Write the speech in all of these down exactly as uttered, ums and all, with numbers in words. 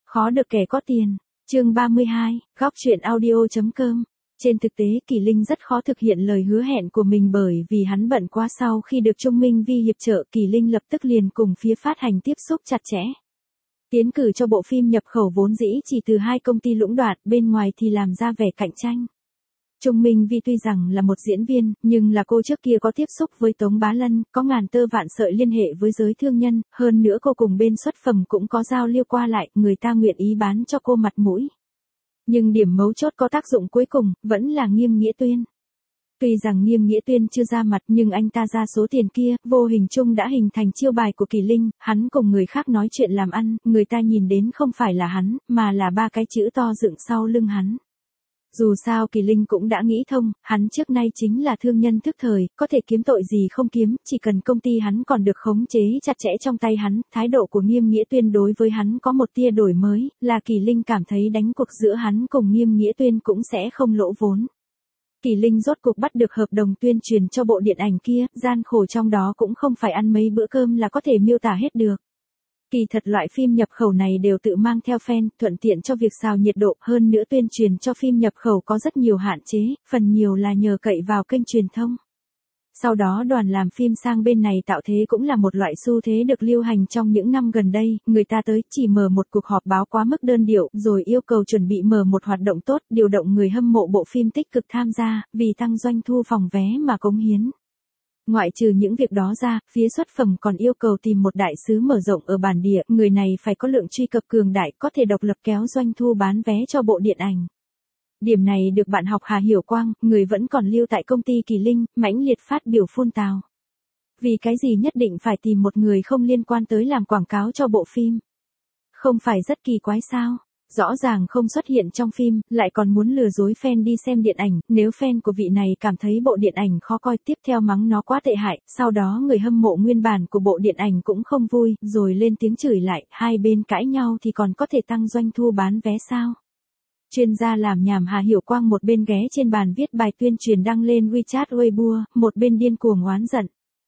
Khó được kẻ có tiền. Chương ba mươi hai, góc truyện audio chấm com. Trên thực tế Kỳ Linh rất khó thực hiện lời hứa hẹn của mình bởi vì hắn bận quá. Sau khi được Trung Minh Vi hiệp trợ, Kỳ Linh lập tức liền cùng phía phát hành tiếp xúc chặt chẽ. Tiến cử cho bộ phim nhập khẩu vốn dĩ chỉ từ hai công ty lũng đoạn, bên ngoài thì làm ra vẻ cạnh tranh. Trung Minh Vi tuy rằng là một diễn viên, nhưng là cô trước kia có tiếp xúc với Tống Bá Lân, có ngàn tơ vạn sợi liên hệ với giới thương nhân, hơn nữa cô cùng bên xuất phẩm cũng có giao lưu qua lại, người ta nguyện ý bán cho cô mặt mũi. Nhưng điểm mấu chốt có tác dụng cuối cùng, vẫn là Nghiêm Nghĩa Tuyên. Tuy rằng Nghiêm Nghĩa Tuyên chưa ra mặt nhưng anh ta ra số tiền kia, vô hình chung đã hình thành chiêu bài của Kỳ Linh, hắn cùng người khác nói chuyện làm ăn, người ta nhìn đến không phải là hắn, mà là ba cái chữ to dựng sau lưng hắn. Dù sao Kỳ Linh cũng đã nghĩ thông, hắn trước nay chính là thương nhân thức thời, có thể kiếm tội gì không kiếm, chỉ cần công ty hắn còn được khống chế chặt chẽ trong tay hắn, thái độ của Nghiêm Nghĩa Tuyên đối với hắn có một tia đổi mới, là Kỳ Linh cảm thấy đánh cuộc giữa hắn cùng Nghiêm Nghĩa Tuyên cũng sẽ không lỗ vốn. Kỳ Linh rốt cuộc bắt được hợp đồng tuyên truyền cho bộ điện ảnh kia, gian khổ trong đó cũng không phải ăn mấy bữa cơm là có thể miêu tả hết được. Kỳ thật loại phim nhập khẩu này đều tự mang theo fan, thuận tiện cho việc xào nhiệt độ, hơn nữa tuyên truyền cho phim nhập khẩu có rất nhiều hạn chế, phần nhiều là nhờ cậy vào kênh truyền thông. Sau đó đoàn làm phim sang bên này tạo thế cũng là một loại xu thế được lưu hành trong những năm gần đây, người ta tới chỉ mở một cuộc họp báo quá mức đơn điệu, rồi yêu cầu chuẩn bị mở một hoạt động tốt, điều động người hâm mộ bộ phim tích cực tham gia, vì tăng doanh thu phòng vé mà cống hiến. Ngoại trừ những việc đó ra, phía xuất phẩm còn yêu cầu tìm một đại sứ mở rộng ở bản địa, người này phải có lượng truy cập cường đại, có thể độc lập kéo doanh thu bán vé cho bộ điện ảnh. Điểm này được bạn học Hà Hiểu Quang, người vẫn còn lưu tại công ty Kỳ Linh, mãnh liệt phát biểu phun tào. Vì cái gì nhất định phải tìm một người không liên quan tới làm quảng cáo cho bộ phim? Không phải rất kỳ quái sao? Rõ ràng không xuất hiện trong phim, lại còn muốn lừa dối fan đi xem điện ảnh, nếu fan của vị này cảm thấy bộ điện ảnh khó coi tiếp theo mắng nó quá tệ hại, sau đó người hâm mộ nguyên bản của bộ điện ảnh cũng không vui, rồi lên tiếng chửi lại, hai bên cãi nhau thì còn có thể tăng doanh thu bán vé sao? Chuyên gia làm nhảm Hà Hiểu Quang một bên ghé trên bàn viết bài tuyên truyền đăng lên WeChat Weibo, một bên điên cuồng oán giận.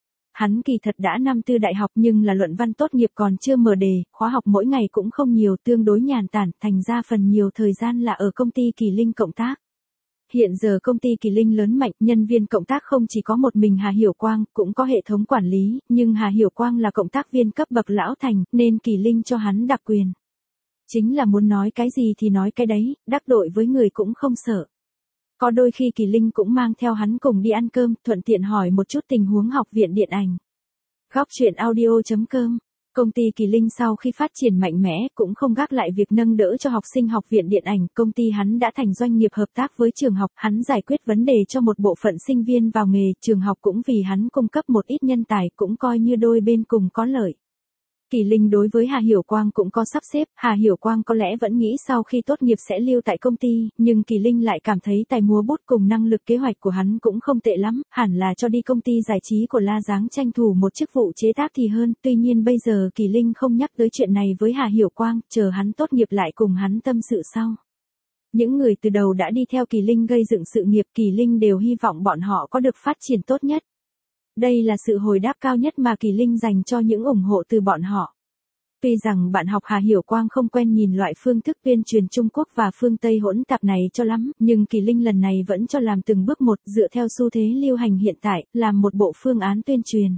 Hắn kỳ thật đã năm tư đại học nhưng là luận văn tốt nghiệp còn chưa mở đề, khóa học mỗi ngày cũng không nhiều, tương đối nhàn tản, thành ra phần nhiều thời gian là ở công ty Kỳ Linh cộng tác. Hiện giờ công ty Kỳ Linh lớn mạnh, nhân viên cộng tác không chỉ có một mình Hà Hiểu Quang, cũng có hệ thống quản lý, nhưng Hà Hiểu Quang là cộng tác viên cấp bậc lão thành, nên Kỳ Linh cho hắn đặc quyền. Chính là muốn nói cái gì thì nói cái đấy, đắc tội với người cũng không sợ. Có đôi khi Kỳ Linh cũng mang theo hắn cùng đi ăn cơm, thuận tiện hỏi một chút tình huống học viện điện ảnh. Góc truyện audio chấm com. Công ty Kỳ Linh sau khi phát triển mạnh mẽ cũng không gác lại việc nâng đỡ cho học sinh học viện điện ảnh, công ty hắn đã thành doanh nghiệp hợp tác với trường học, hắn giải quyết vấn đề cho một bộ phận sinh viên vào nghề, trường học cũng vì hắn cung cấp một ít nhân tài, cũng coi như đôi bên cùng có lợi. Kỳ Linh đối với Hà Hiểu Quang cũng có sắp xếp, Hà Hiểu Quang có lẽ vẫn nghĩ sau khi tốt nghiệp sẽ lưu tại công ty, nhưng Kỳ Linh lại cảm thấy tài múa bút cùng năng lực kế hoạch của hắn cũng không tệ lắm, hẳn là cho đi công ty giải trí của La Giáng tranh thủ một chức vụ chế tác thì hơn, tuy nhiên bây giờ Kỳ Linh không nhắc tới chuyện này với Hà Hiểu Quang, chờ hắn tốt nghiệp lại cùng hắn tâm sự sau. Những người từ đầu đã đi theo Kỳ Linh gây dựng sự nghiệp, Kỳ Linh đều hy vọng bọn họ có được phát triển tốt nhất. Đây là sự hồi đáp cao nhất mà Kỳ Linh dành cho những ủng hộ từ bọn họ. Tuy rằng bạn học Hà Hiểu Quang không quen nhìn loại phương thức tuyên truyền Trung Quốc và phương Tây hỗn tạp này cho lắm, nhưng Kỳ Linh lần này vẫn cho làm từng bước một, dựa theo xu thế lưu hành hiện tại, làm một bộ phương án tuyên truyền.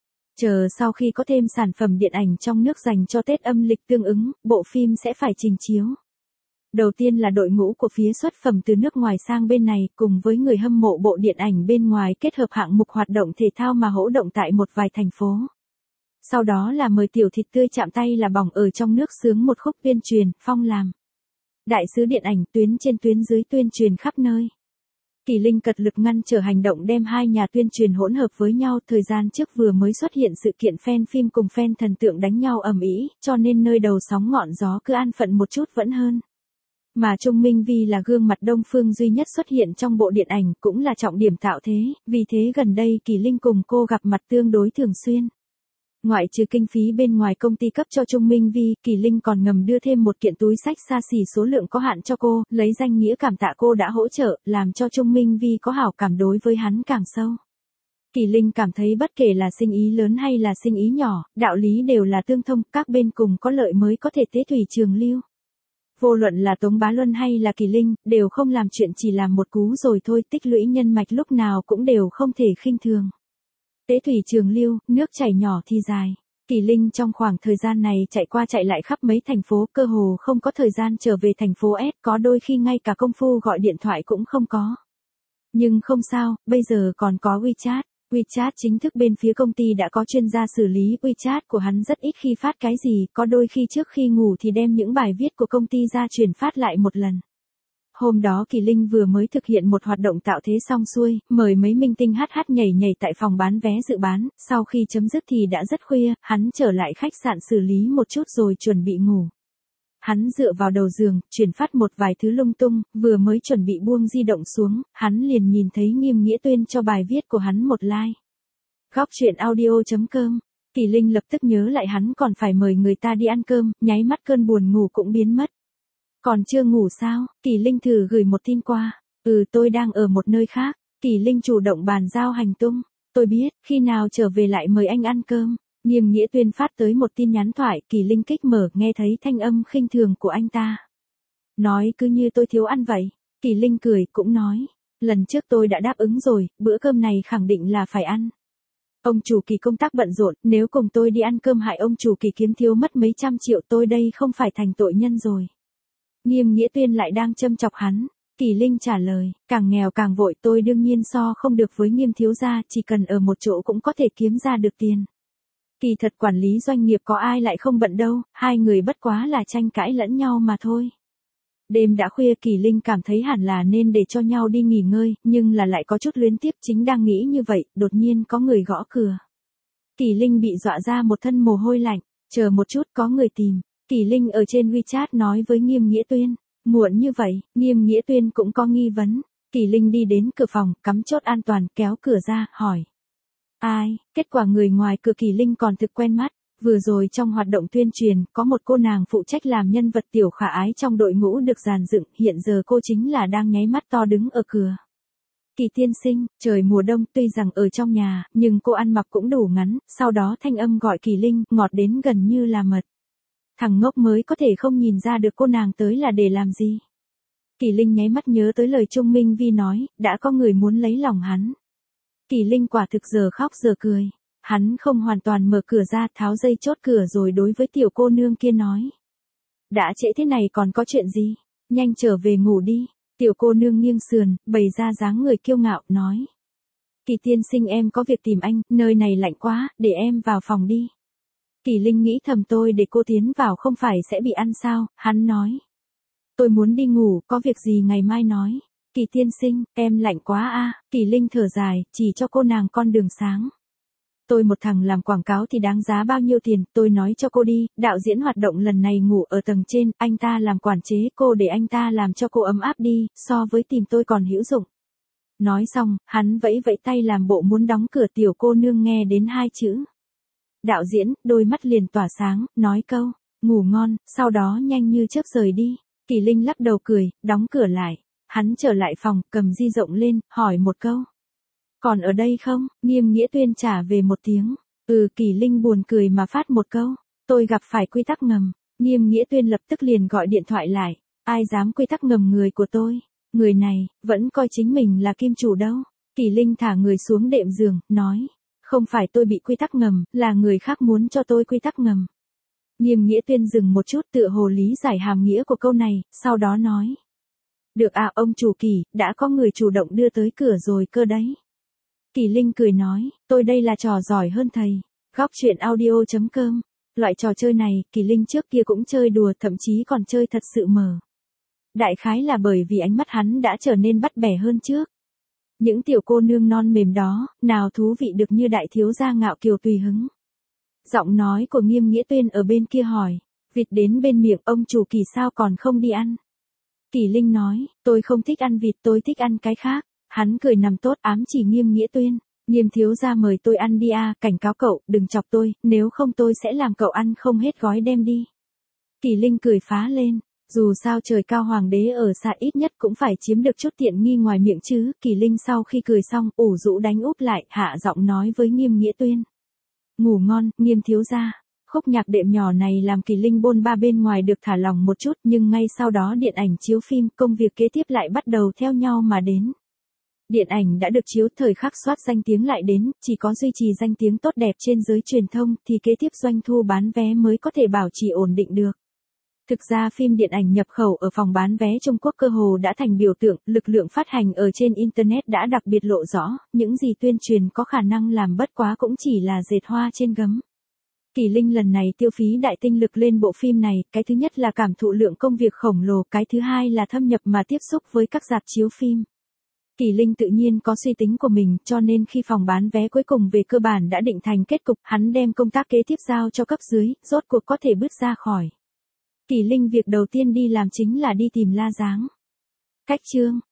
Chờ sau khi có thêm sản phẩm điện ảnh trong nước dành cho Tết âm lịch tương ứng, bộ phim sẽ phải trình chiếu. Đầu tiên là đội ngũ của phía xuất phẩm từ nước ngoài sang bên này, cùng với người hâm mộ bộ điện ảnh bên ngoài kết hợp hạng mục hoạt động thể thao mà hỗ động tại một vài thành phố. Sau đó là mời tiểu thịt tươi chạm tay là bỏng ở trong nước sướng một khúc tuyên truyền, phong làm đại sứ điện ảnh tuyến trên tuyến dưới tuyên truyền khắp nơi. Kỳ Linh cật lực ngăn trở hành động đem hai nhà tuyên truyền hỗn hợp với nhau, thời gian trước vừa mới xuất hiện sự kiện fan phim cùng fan thần tượng đánh nhau ầm ĩ, cho nên nơi đầu sóng ngọn gió cứ an phận một chút vẫn hơn. Mà Trung Minh Vi là gương mặt Đông phương duy nhất xuất hiện trong bộ điện ảnh, cũng là trọng điểm tạo thế, vì thế gần đây Kỳ Linh cùng cô gặp mặt tương đối thường xuyên. Ngoại trừ kinh phí bên ngoài công ty cấp cho Trung Minh Vi, Kỳ Linh còn ngầm đưa thêm một kiện túi xách xa xỉ số lượng có hạn cho cô, lấy danh nghĩa cảm tạ cô đã hỗ trợ, làm cho Trung Minh Vi có hảo cảm đối với hắn càng sâu. Kỳ Linh cảm thấy bất kể là sinh ý lớn hay là sinh ý nhỏ, đạo lý đều là tương thông, các bên cùng có lợi mới có thể tế thủy trường lưu. Vô luận là Tống Bá Luân hay là Kỳ Linh, đều không làm chuyện chỉ làm một cú rồi thôi, tích lũy nhân mạch lúc nào cũng đều không thể khinh thường. Tế thủy trường lưu, nước chảy nhỏ thì dài. Kỳ Linh trong khoảng thời gian này chạy qua chạy lại khắp mấy thành phố, cơ hồ không có thời gian trở về thành phố S, có đôi khi ngay cả công phu gọi điện thoại cũng không có. Nhưng không sao, bây giờ còn có WeChat. WeChat chính thức bên phía công ty đã có chuyên gia xử lý, WeChat của hắn rất ít khi phát cái gì, có đôi khi trước khi ngủ thì đem những bài viết của công ty ra truyền phát lại một lần. Hôm đó Kỳ Linh vừa mới thực hiện một hoạt động tạo thế xong xuôi, mời mấy minh tinh hát hát nhảy nhảy tại phòng bán vé dự bán, sau khi chấm dứt thì đã rất khuya, hắn trở lại khách sạn xử lý một chút rồi chuẩn bị ngủ. Hắn dựa vào đầu giường, truyền phát một vài thứ lung tung, vừa mới chuẩn bị buông di động xuống, hắn liền nhìn thấy Nghiêm Nghĩa Tuyên cho bài viết của hắn một like. Góc truyện audio chấm com. Kỳ Linh lập tức nhớ lại hắn còn phải mời người ta đi ăn cơm, nháy mắt cơn buồn ngủ cũng biến mất. Còn chưa ngủ sao? Kỳ Linh thử gửi một tin qua. Ừ, tôi đang ở một nơi khác. Kỳ Linh chủ động bàn giao hành tung. Tôi biết, khi nào trở về lại mời anh ăn cơm. Nghiêm Nghĩa Tuyên phát tới một tin nhắn thoại, Kỳ Linh kích mở, nghe thấy thanh âm khinh thường của anh ta. Nói cứ như tôi thiếu ăn vậy. Kỳ Linh cười, cũng nói. Lần trước tôi đã đáp ứng rồi, bữa cơm này khẳng định là phải ăn. Ông chủ Kỳ công tác bận rộn, nếu cùng tôi đi ăn cơm hại ông chủ Kỳ kiếm thiếu mất mấy trăm triệu, tôi đây không phải thành tội nhân rồi. Nghiêm Nghĩa Tuyên lại đang châm chọc hắn. Kỳ Linh trả lời, càng nghèo càng vội, tôi đương nhiên so không được với Nghiêm thiếu gia, chỉ cần ở một chỗ cũng có thể kiếm ra được tiền. Kỳ thật quản lý doanh nghiệp có ai lại không bận đâu, hai người bất quá là tranh cãi lẫn nhau mà thôi. Đêm đã khuya, Kỳ Linh cảm thấy hẳn là nên để cho nhau đi nghỉ ngơi, nhưng là lại có chút luyến tiếc, chính đang nghĩ như vậy, đột nhiên có người gõ cửa. Kỳ Linh bị dọa ra một thân mồ hôi lạnh, chờ một chút, có người tìm. Kỳ Linh ở trên WeChat nói với Nghiêm Nghĩa Tuyên, muộn như vậy, Nghiêm Nghĩa Tuyên cũng có nghi vấn. Kỳ Linh đi đến cửa phòng, cắm chốt an toàn, kéo cửa ra, hỏi. Ai? Kết quả người ngoài cửa Kỳ Linh còn thực quen mắt. Vừa rồi trong hoạt động tuyên truyền, có một cô nàng phụ trách làm nhân vật tiểu khả ái trong đội ngũ được dàn dựng, hiện giờ cô chính là đang nháy mắt to đứng ở cửa. Kỳ tiên sinh, trời mùa đông tuy rằng ở trong nhà, nhưng cô ăn mặc cũng đủ ngắn, sau đó thanh âm gọi Kỳ Linh, ngọt đến gần như là mật. Thằng ngốc mới có thể không nhìn ra được cô nàng tới là để làm gì. Kỳ Linh nháy mắt nhớ tới lời Trung Minh Vi nói, đã có người muốn lấy lòng hắn. Kỳ Linh quả thực giờ khóc giờ cười. Hắn không hoàn toàn mở cửa ra, tháo dây chốt cửa rồi đối với tiểu cô nương kia nói. Đã trễ thế này còn có chuyện gì? Nhanh trở về ngủ đi. Tiểu cô nương nghiêng sườn, bày ra dáng người kiêu ngạo, nói. Kỳ tiên sinh, em có việc tìm anh, nơi này lạnh quá, để em vào phòng đi. Kỳ Linh nghĩ thầm, tôi để cô tiến vào không phải sẽ bị ăn sao, hắn nói. Tôi muốn đi ngủ, có việc gì ngày mai nói. Kỳ tiên sinh, em lạnh quá a. Kỳ Linh thở dài, chỉ cho cô nàng con đường sáng. Tôi một thằng làm quảng cáo thì đáng giá bao nhiêu tiền, tôi nói cho cô đi, đạo diễn hoạt động lần này ngủ ở tầng trên, anh ta làm quản chế, cô để anh ta làm cho cô ấm áp đi, so với tìm tôi còn hữu dụng. Nói xong, hắn vẫy vẫy tay làm bộ muốn đóng cửa, tiểu cô nương nghe đến hai chữ. Đạo diễn, đôi mắt liền tỏa sáng, nói câu, ngủ ngon, sau đó nhanh như chớp rời đi. Kỳ Linh lắc đầu cười, đóng cửa lại. Hắn trở lại phòng, cầm di động lên, hỏi một câu. Còn ở đây không? Nghiêm Nghĩa Tuyên trả về một tiếng. Ừ, Kỳ Linh buồn cười mà phát một câu. Tôi gặp phải quy tắc ngầm. Nghiêm Nghĩa Tuyên lập tức liền gọi điện thoại lại. Ai dám quy tắc ngầm người của tôi? Người này, vẫn coi chính mình là kim chủ đâu. Kỳ Linh thả người xuống đệm giường, nói. Không phải tôi bị quy tắc ngầm, là người khác muốn cho tôi quy tắc ngầm. Nghiêm Nghĩa Tuyên dừng một chút, tựa hồ lý giải hàm nghĩa của câu này, sau đó nói. Được à, ông chủ Kỳ, đã có người chủ động đưa tới cửa rồi cơ đấy. Kỳ Linh cười nói, tôi đây là trò giỏi hơn thầy. Góc truyện audio chấm com. Loại trò chơi này, Kỳ Linh trước kia cũng chơi đùa, thậm chí còn chơi thật sự mờ. Đại khái là bởi vì ánh mắt hắn đã trở nên bắt bẻ hơn trước. Những tiểu cô nương non mềm đó, nào thú vị được như đại thiếu gia ngạo kiều tùy hứng. Giọng nói của Nghiêm Nghĩa Tuyên ở bên kia hỏi, vịt đến bên miệng, ông chủ Kỳ sao còn không đi ăn? Kỳ Linh nói, tôi không thích ăn vịt, tôi thích ăn cái khác. Hắn cười nằm tốt, ám chỉ Nghiêm Nghĩa Tuyên. Nghiêm thiếu gia mời tôi ăn đi a, cảnh cáo cậu, đừng chọc tôi, nếu không tôi sẽ làm cậu ăn không hết gói đem đi. Kỳ Linh cười phá lên, dù sao trời cao hoàng đế ở xa ít nhất cũng phải chiếm được chút tiện nghi ngoài miệng chứ. Kỳ Linh sau khi cười xong, ủ rũ đánh úp lại, hạ giọng nói với Nghiêm Nghĩa Tuyên. Ngủ ngon, Nghiêm thiếu gia. Khúc nhạc đệm nhỏ này làm Kỳ Linh bôn ba bên ngoài được thả lỏng một chút, nhưng ngay sau đó điện ảnh chiếu phim, công việc kế tiếp lại bắt đầu theo nhau mà đến. Điện ảnh đã được chiếu, thời khắc soát danh tiếng lại đến, chỉ có duy trì danh tiếng tốt đẹp trên giới truyền thông thì kế tiếp doanh thu bán vé mới có thể bảo trì ổn định được. Thực ra phim điện ảnh nhập khẩu ở phòng bán vé Trung Quốc cơ hồ đã thành biểu tượng, lực lượng phát hành ở trên Internet đã đặc biệt lộ rõ, những gì tuyên truyền có khả năng làm bất quá cũng chỉ là dệt hoa trên gấm. Kỳ Linh lần này tiêu phí đại tinh lực lên bộ phim này, cái thứ nhất là cảm thụ lượng công việc khổng lồ, cái thứ hai là thâm nhập mà tiếp xúc với các rạp chiếu phim. Kỳ Linh tự nhiên có suy tính của mình, cho nên khi phòng bán vé cuối cùng về cơ bản đã định thành kết cục, hắn đem công tác kế tiếp giao cho cấp dưới, rốt cuộc có thể bước ra khỏi. Kỳ Linh việc đầu tiên đi làm chính là đi tìm La Giáng. Cách chương